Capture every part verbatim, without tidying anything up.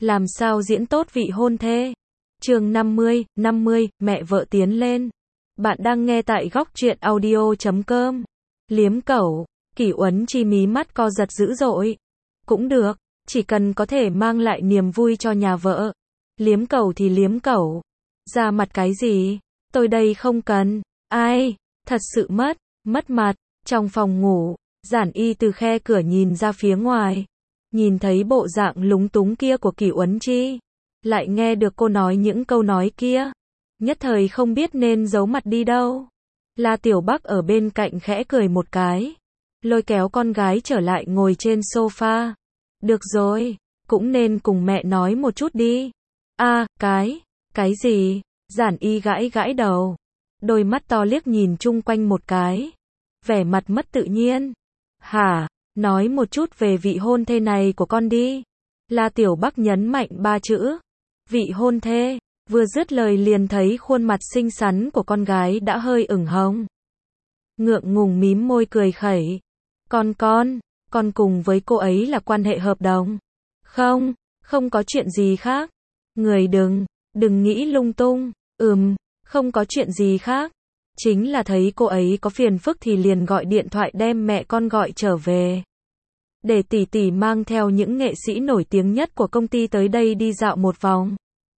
Làm sao diễn tốt vị hôn thê? Chương năm mươi, năm mươi, mẹ vợ tiến lên. Bạn đang nghe tại góc truyện audio chấm com. Liếm cẩu, Kỷ Uấn Chi mí mắt co giật dữ dội. Cũng được, chỉ cần có thể mang lại niềm vui cho nhà vợ. Liếm cẩu thì liếm cẩu. Ra mặt cái gì? Tôi đây không cần. Ai? Thật sự mất, mất mặt. Trong phòng ngủ, Giản Y từ khe cửa nhìn ra phía ngoài. Nhìn thấy bộ dạng lúng túng kia của Kỷ Uấn Chi. Lại nghe được cô nói những câu nói kia. Nhất thời không biết nên giấu mặt đi đâu. La Tiểu Bắc ở bên cạnh khẽ cười một cái. Lôi kéo con gái trở lại ngồi trên sofa. Được rồi, cũng nên cùng mẹ nói một chút đi. À, cái, cái gì? Giản Y gãi gãi đầu. Đôi mắt to liếc nhìn chung quanh một cái. Vẻ mặt mất tự nhiên. Hả? Nói một chút về vị hôn thê này của con đi. La Tiểu Bắc nhấn mạnh ba chữ. Vị hôn thê. Vừa dứt lời liền thấy khuôn mặt xinh xắn của con gái đã hơi ửng hồng. Ngượng ngùng mím môi cười khẩy. Con con, con cùng với cô ấy là quan hệ hợp đồng. Không, không có chuyện gì khác. Người đừng, đừng nghĩ lung tung. Ừm, không có chuyện gì khác. Chính là thấy cô ấy có phiền phức thì liền gọi điện thoại đem mẹ con gọi trở về. Để tỷ tỷ mang theo những nghệ sĩ nổi tiếng nhất của công ty tới đây đi dạo một vòng.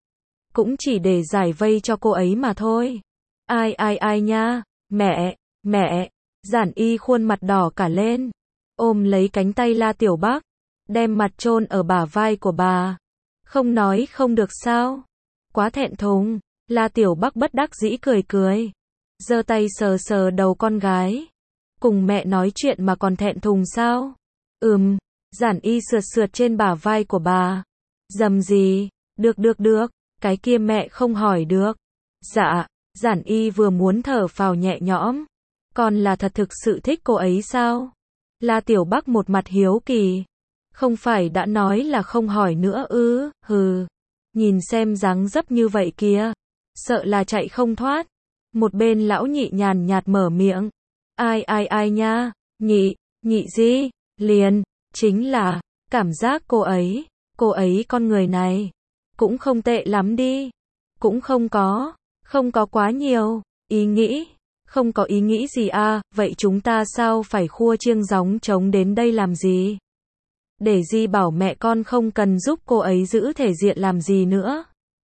Cũng chỉ để giải vây cho cô ấy mà thôi. Ai ai ai nha, mẹ, mẹ, Giản Y khuôn mặt đỏ cả lên. Ôm lấy cánh tay La Tiểu Bắc, đem mặt chôn ở bả vai của bà. Không nói không được sao? Quá thẹn thùng. La Tiểu Bắc bất đắc dĩ cười cười. Giơ tay sờ sờ đầu con gái. Cùng mẹ nói chuyện mà còn thẹn thùng sao? Ừm, Giản Y sượt sượt trên bả vai của bà. Dầm gì? Được được được, cái kia mẹ không hỏi được. Dạ, Giản Y vừa muốn thở phào nhẹ nhõm. Con là thật thực sự thích cô ấy sao? La Tiểu Bắc một mặt hiếu kỳ. Không phải đã nói là không hỏi nữa ư? Hừ. Nhìn xem dáng dấp như vậy kìa. Sợ là chạy không thoát. Một bên lão nhị nhàn nhạt mở miệng. Ai ai ai nha, nhị, nhị gì? Liền, chính là, cảm giác cô ấy, cô ấy con người này, cũng không tệ lắm đi. Cũng không có, không có quá nhiều, ý nghĩ, không có ý nghĩ gì à, vậy chúng ta sao phải khua chiêng gióng trống đến đây làm gì? Để Di bảo mẹ con không cần giúp cô ấy giữ thể diện làm gì nữa.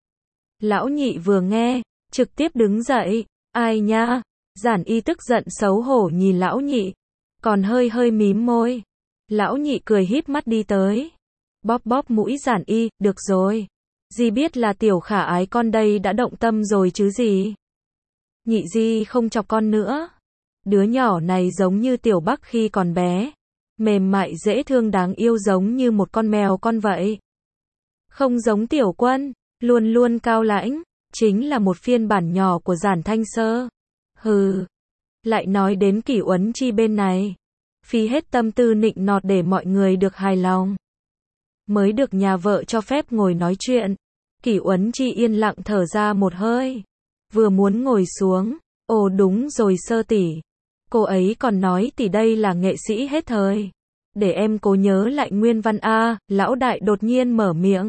Lão nhị vừa nghe, trực tiếp đứng dậy. Ai nha? Giản Y tức giận xấu hổ nhìn lão nhị, còn hơi hơi mím môi. Lão nhị cười híp mắt đi tới, bóp bóp mũi Giản Y, được rồi. Di biết là tiểu khả ái con đây đã động tâm rồi chứ gì. Nhị Di không chọc con nữa. Đứa nhỏ này giống như Tiểu Bắc khi còn bé. Mềm mại dễ thương đáng yêu giống như một con mèo con vậy. Không giống Tiểu Quân, luôn luôn cao lãnh. Chính là một phiên bản nhỏ của Giản Thanh Sơ. Hừ. Lại nói đến Kỷ Uấn Chi bên này. Phí hết tâm tư nịnh nọt để mọi người được hài lòng. Mới được nhà vợ cho phép ngồi nói chuyện. Kỷ Uấn Chi yên lặng thở ra một hơi. Vừa muốn ngồi xuống. Ồ đúng rồi Sơ tỷ. Cô ấy còn nói tỷ đây là nghệ sĩ hết thời. Để em cố nhớ lại nguyên văn a. Lão đại đột nhiên mở miệng.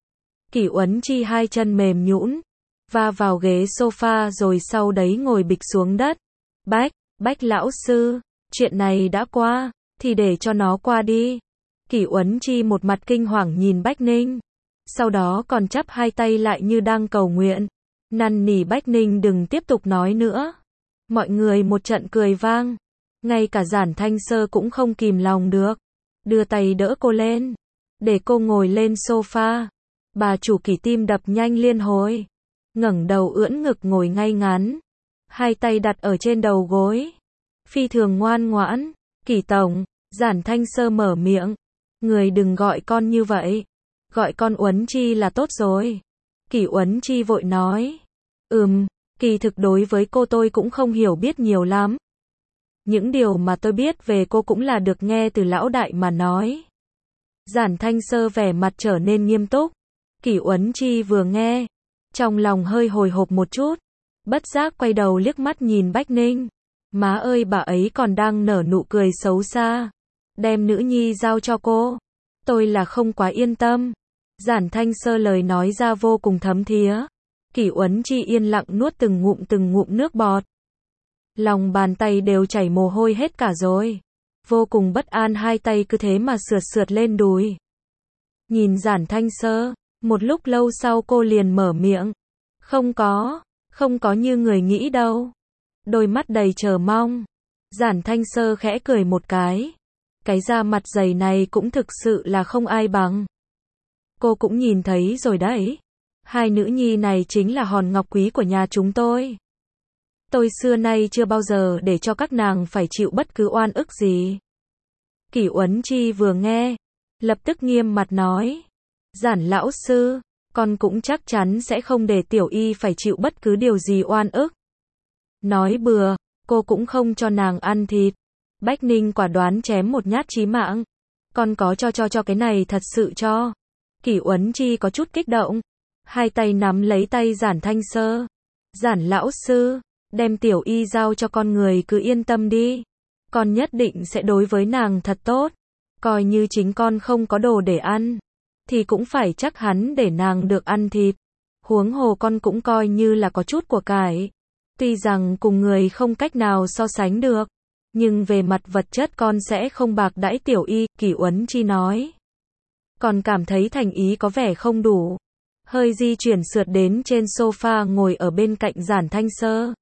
Kỷ Uấn Chi hai chân mềm nhũn, va vào ghế sofa rồi sau đấy ngồi bịch xuống đất. Bách, Bách lão sư, chuyện này đã qua, thì để cho nó qua đi. Kỷ Uấn Chi một mặt kinh hoàng nhìn Bách Ninh. Sau đó còn chắp hai tay lại như đang cầu nguyện. Năn nỉ Bách Ninh đừng tiếp tục nói nữa. Mọi người một trận cười vang. Ngay cả Giản Thanh Sơ cũng không kìm lòng được. Đưa tay đỡ cô lên. Để cô ngồi lên sofa. Bà chủ Kỷ tim đập nhanh liên hồi. Ngẩng đầu ưỡn ngực ngồi ngay ngắn. Hai tay đặt ở trên đầu gối. Phi thường ngoan ngoãn. Kỷ tổng, Giản Thanh Sơ mở miệng. Người đừng gọi con như vậy. Gọi con Uấn Chi là tốt rồi. Kỷ Uấn Chi vội nói. Ừm, kỳ thực đối với cô tôi cũng không hiểu biết nhiều lắm. Những điều mà tôi biết về cô cũng là được nghe từ lão đại mà nói. Giản Thanh Sơ vẻ mặt trở nên nghiêm túc. Kỷ Uấn Chi vừa nghe, trong lòng hơi hồi hộp một chút, bất giác quay đầu liếc mắt nhìn Bách Ninh. Má ơi bà ấy còn đang nở nụ cười xấu xa. Đem nữ nhi giao cho cô. Tôi là không quá yên tâm. Giản Thanh Sơ lời nói ra vô cùng thấm thía. Kỷ Uấn Chi yên lặng nuốt từng ngụm từng ngụm nước bọt. Lòng bàn tay đều chảy mồ hôi hết cả rồi. Vô cùng bất an, hai tay cứ thế mà sượt sượt lên đùi. Nhìn Giản Thanh Sơ, một lúc lâu sau cô liền mở miệng. Không có, không có như người nghĩ đâu. Đôi mắt đầy chờ mong. Giản Thanh Sơ khẽ cười một cái. Cái da mặt dày này cũng thực sự là không ai bằng. Cô cũng nhìn thấy rồi đấy. Hai nữ nhi này chính là hòn ngọc quý của nhà chúng tôi. Tôi xưa nay chưa bao giờ để cho các nàng phải chịu bất cứ oan ức gì. Kỷ Uấn Chi vừa nghe, lập tức nghiêm mặt nói. Giản lão sư, con cũng chắc chắn sẽ không để Tiểu Y phải chịu bất cứ điều gì oan ức. Nói bừa, cô cũng không cho nàng ăn thịt. Bách Ninh quả đoán chém một nhát chí mạng. Con có cho cho cho cái này thật sự cho. Kỷ Uấn Chi có chút kích động. Hai tay nắm lấy tay Giản Thanh Sơ. Giản lão sư, đem Tiểu Y giao cho con, người cứ yên tâm đi. Con nhất định sẽ đối với nàng thật tốt. Coi như chính con không có đồ để ăn, thì cũng phải chắc hắn để nàng được ăn thịt. Huống hồ con cũng coi như là có chút của cải. Tuy rằng cùng người không cách nào so sánh được, nhưng về mặt vật chất con sẽ không bạc đãi Tiểu Y, Kỷ Uấn Chi nói. Còn cảm thấy thành ý có vẻ không đủ. Hơi di chuyển sượt đến trên sofa ngồi ở bên cạnh Giản Thanh Sơ.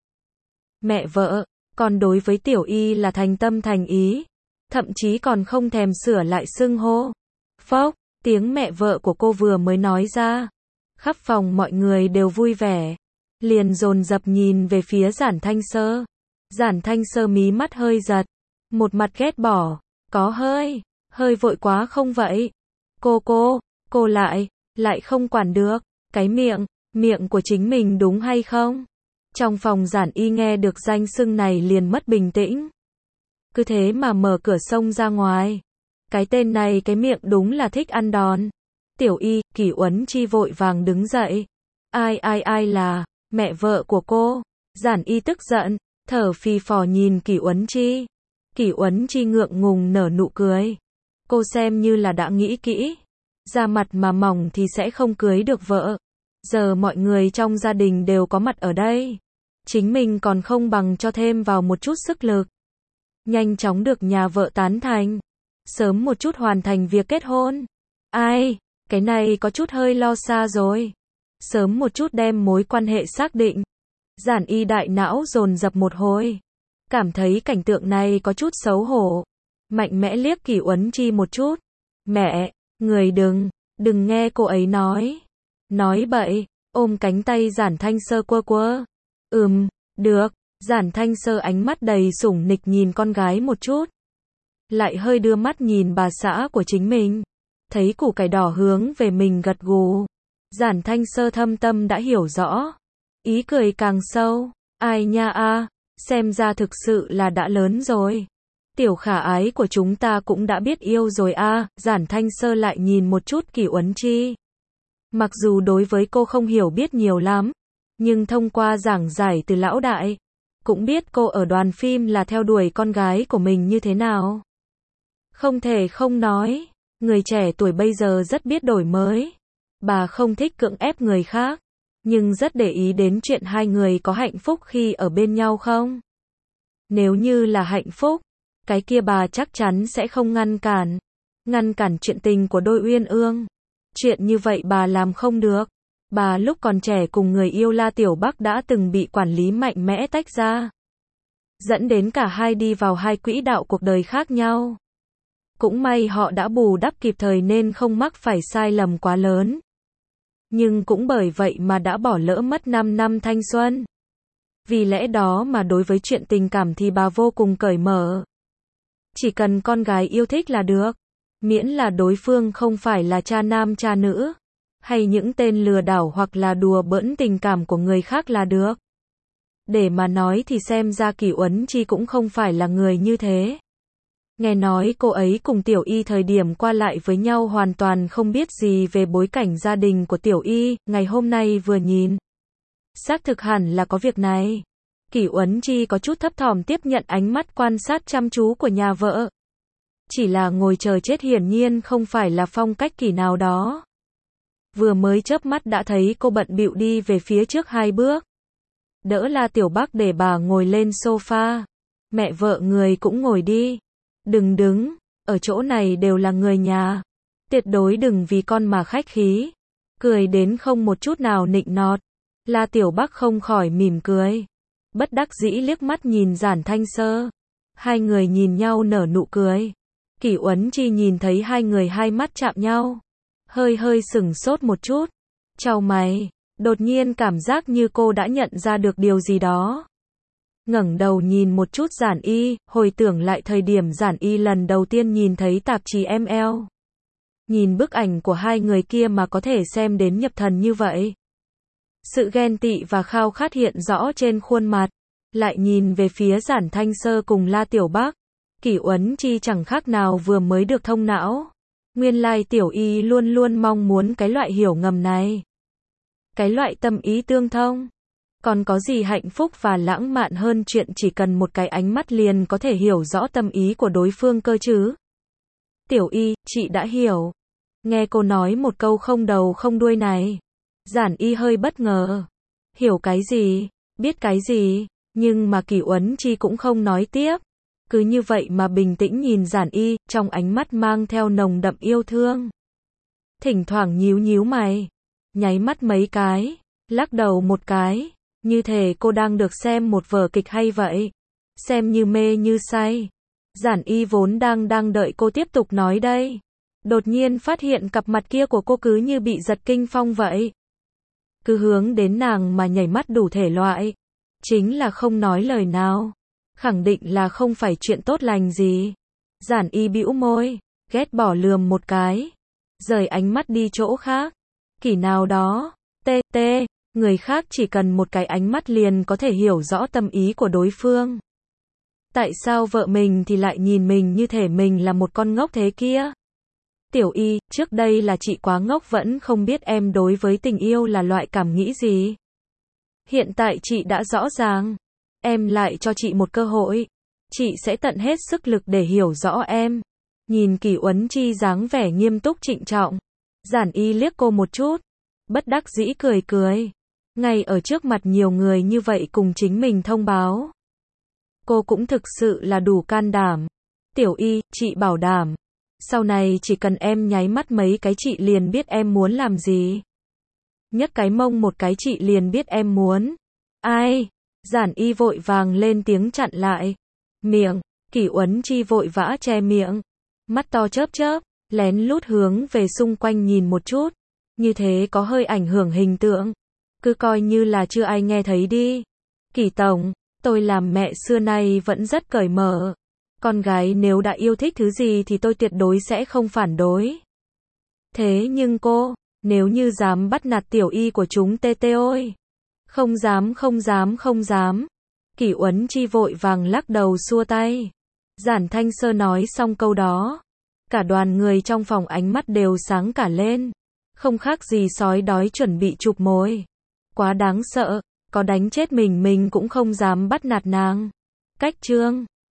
Mẹ vợ, con đối với Tiểu Y là thành tâm thành ý. Thậm chí còn không thèm sửa lại xưng hô. Phốc, tiếng mẹ vợ của cô vừa mới nói ra. Khắp phòng mọi người đều vui vẻ. Liền dồn dập nhìn về phía Giản Thanh Sơ. Giản Thanh Sơ mí mắt hơi giật. Một mặt ghét bỏ. Có hơi, hơi vội quá không vậy? Cô cô, cô lại, lại không quản được. Cái miệng, miệng của chính mình đúng hay không? Trong phòng Giản Y nghe được danh xưng này liền mất bình tĩnh. Cứ thế mà mở cửa xông ra ngoài. Cái tên này cái miệng đúng là thích ăn đòn. Tiểu Y, Kỷ Uấn Chi vội vàng đứng dậy. Ai ai ai là, mẹ vợ của cô. Giản Y tức giận, thở phì phò nhìn Kỷ Uấn Chi. Kỷ Uấn Chi ngượng ngùng nở nụ cười. Cô xem như là đã nghĩ kỹ. Da mặt mà mỏng thì sẽ không cưới được vợ. Giờ mọi người trong gia đình đều có mặt ở đây. Chính mình còn không bằng cho thêm vào một chút sức lực. Nhanh chóng được nhà vợ tán thành. Sớm một chút hoàn thành việc kết hôn. Ai, cái này có chút hơi lo xa rồi. Sớm một chút đem mối quan hệ xác định. Giản Y đại não dồn dập một hồi. Cảm thấy cảnh tượng này có chút xấu hổ. Mạnh mẽ liếc Kỷ Uấn Chi một chút. Mẹ, người đừng, đừng nghe cô ấy nói. Nói bậy, ôm cánh tay Giản Thanh Sơ quơ quơ. Ừm, được. Giản Thanh Sơ ánh mắt đầy sủng nịch nhìn con gái một chút. Lại hơi đưa mắt nhìn bà xã của chính mình. Thấy củ cải đỏ hướng về mình gật gù. Giản Thanh Sơ thâm tâm đã hiểu rõ. Ý cười càng sâu. Ai nha a, xem ra thực sự là đã lớn rồi. Tiểu khả ái của chúng ta cũng đã biết yêu rồi a. Giản Thanh Sơ lại nhìn một chút Kỷ Uấn Chi. Mặc dù đối với cô không hiểu biết nhiều lắm, nhưng thông qua giảng giải từ lão đại, cũng biết cô ở đoàn phim là theo đuổi con gái của mình như thế nào. Không thể không nói, người trẻ tuổi bây giờ rất biết đổi mới. Bà không thích cưỡng ép người khác, nhưng rất để ý đến chuyện hai người có hạnh phúc khi ở bên nhau không. Nếu như là hạnh phúc, cái kia bà chắc chắn sẽ không ngăn cản. Ngăn cản chuyện tình của đôi uyên ương. Chuyện như vậy bà làm không được. Bà lúc còn trẻ cùng người yêu La Tiểu Bắc đã từng bị quản lý mạnh mẽ tách ra. Dẫn đến cả hai đi vào hai quỹ đạo cuộc đời khác nhau. Cũng may họ đã bù đắp kịp thời nên không mắc phải sai lầm quá lớn. Nhưng cũng bởi vậy mà đã bỏ lỡ mất năm năm thanh xuân. Vì lẽ đó mà đối với chuyện tình cảm thì bà vô cùng cởi mở. Chỉ cần con gái yêu thích là được. Miễn là đối phương không phải là cha nam cha nữ. Hay những tên lừa đảo hoặc là đùa bỡn tình cảm của người khác là được. Để mà nói thì xem ra Kỷ Uấn Chi cũng không phải là người như thế. Nghe nói cô ấy cùng Tiểu Y thời điểm qua lại với nhau hoàn toàn không biết gì về bối cảnh gia đình của Tiểu Y, ngày hôm nay vừa nhìn. Xác thực hẳn là có việc này. Kỷ Uấn Chi có chút thấp thỏm tiếp nhận ánh mắt quan sát chăm chú của nhà vợ. Chỉ là ngồi chờ chết hiển nhiên không phải là phong cách Kỷ nào đó. vừa mới chớp mắt đã thấy cô bận bịu đi về phía trước hai bước. Đỡ La Tiểu Bắc để bà ngồi lên sofa. Mẹ vợ người cũng ngồi đi. Đừng đứng, ở chỗ này đều là người nhà. Tuyệt đối đừng vì con mà khách khí. Cười đến không một chút nào nịnh nọt. La Tiểu Bắc không khỏi mỉm cười. Bất đắc dĩ liếc mắt nhìn Giản Thanh Sơ. Hai người nhìn nhau nở nụ cười. Kỷ Uấn Chi nhìn thấy hai người hai mắt chạm nhau. Hơi hơi sửng sốt một chút. Chau mày. Đột nhiên cảm giác như cô đã nhận ra được điều gì đó. Ngẩng đầu nhìn một chút Giản Y, hồi tưởng lại thời điểm Giản Y lần đầu tiên nhìn thấy tạp chí em lờ. Nhìn bức ảnh của hai người kia mà có thể xem đến nhập thần như vậy. Sự ghen tị và khao khát hiện rõ trên khuôn mặt. Lại nhìn về phía Giản Thanh Sơ cùng La Tiểu Bắc. Kỷ Uấn Chi chẳng khác nào vừa mới được thông não. Nguyên lai Tiểu Y luôn luôn mong muốn cái loại hiểu ngầm này. Cái loại tâm ý tương thông. Còn có gì hạnh phúc và lãng mạn hơn chuyện chỉ cần một cái ánh mắt liền có thể hiểu rõ tâm ý của đối phương cơ chứ? Tiểu Y, chị đã hiểu. Nghe cô nói một câu không đầu không đuôi này. Giản Y hơi bất ngờ. Hiểu cái gì? Biết cái gì? Nhưng mà Kỷ Uấn Chi cũng không nói tiếp. Cứ như vậy mà bình tĩnh nhìn Giản Y, trong ánh mắt mang theo nồng đậm yêu thương. Thỉnh thoảng nhíu nhíu mày. Nháy mắt mấy cái. Lắc đầu một cái. Như thể cô đang được xem một vở kịch hay vậy. Xem như mê như say. Giản Y vốn đang đang đợi cô tiếp tục nói đây. Đột nhiên phát hiện cặp mặt kia của cô cứ như bị giật kinh phong vậy. Cứ hướng đến nàng mà nhảy mắt đủ thể loại. Chính là không nói lời nào. Khẳng định là không phải chuyện tốt lành gì. Giản Y bĩu môi. Ghét bỏ lườm một cái. Rời ánh mắt đi chỗ khác. Kỷ nào đó. Tê tê. Người khác chỉ cần một cái ánh mắt liền có thể hiểu rõ tâm ý của đối phương. Tại sao vợ mình thì lại nhìn mình như thể mình là một con ngốc thế kia? Tiểu Y, trước đây là chị quá ngốc vẫn không biết em đối với tình yêu là loại cảm nghĩ gì. Hiện tại chị đã rõ ràng. Em lại cho chị một cơ hội. Chị sẽ tận hết sức lực để hiểu rõ em. Nhìn Kỷ Uấn Chi dáng vẻ nghiêm túc trịnh trọng. Giản Y liếc cô một chút. Bất đắc dĩ cười cười. Ngay ở trước mặt nhiều người như vậy cùng chính mình thông báo. Cô cũng thực sự là đủ can đảm. Tiểu Y, chị bảo đảm. Sau này chỉ cần em nháy mắt mấy cái chị liền biết em muốn làm gì. Nhấc cái mông một cái chị liền biết em muốn. Ai? Giản Y vội vàng lên tiếng chặn lại. Miệng. Kỷ Uấn Chi vội vã che miệng. Mắt to chớp chớp. Lén lút hướng về xung quanh nhìn một chút. Như thế có hơi ảnh hưởng hình tượng. Cứ coi như là chưa ai nghe thấy đi. Kỷ tổng, tôi làm mẹ xưa nay vẫn rất cởi mở. Con gái nếu đã yêu thích thứ gì thì tôi tuyệt đối sẽ không phản đối. Thế nhưng cô, nếu như dám bắt nạt Tiểu Y của chúng tê tê ôi. Không dám không dám không dám. Kỷ Uấn Chi vội vàng lắc đầu xua tay. Giản Thanh Sơ nói xong câu đó. Cả đoàn người trong phòng ánh mắt đều sáng cả lên. Không khác gì sói đói chuẩn bị chụp mồi. Quá đáng sợ, có đánh chết mình mình cũng không dám bắt nạt nàng. Cách chương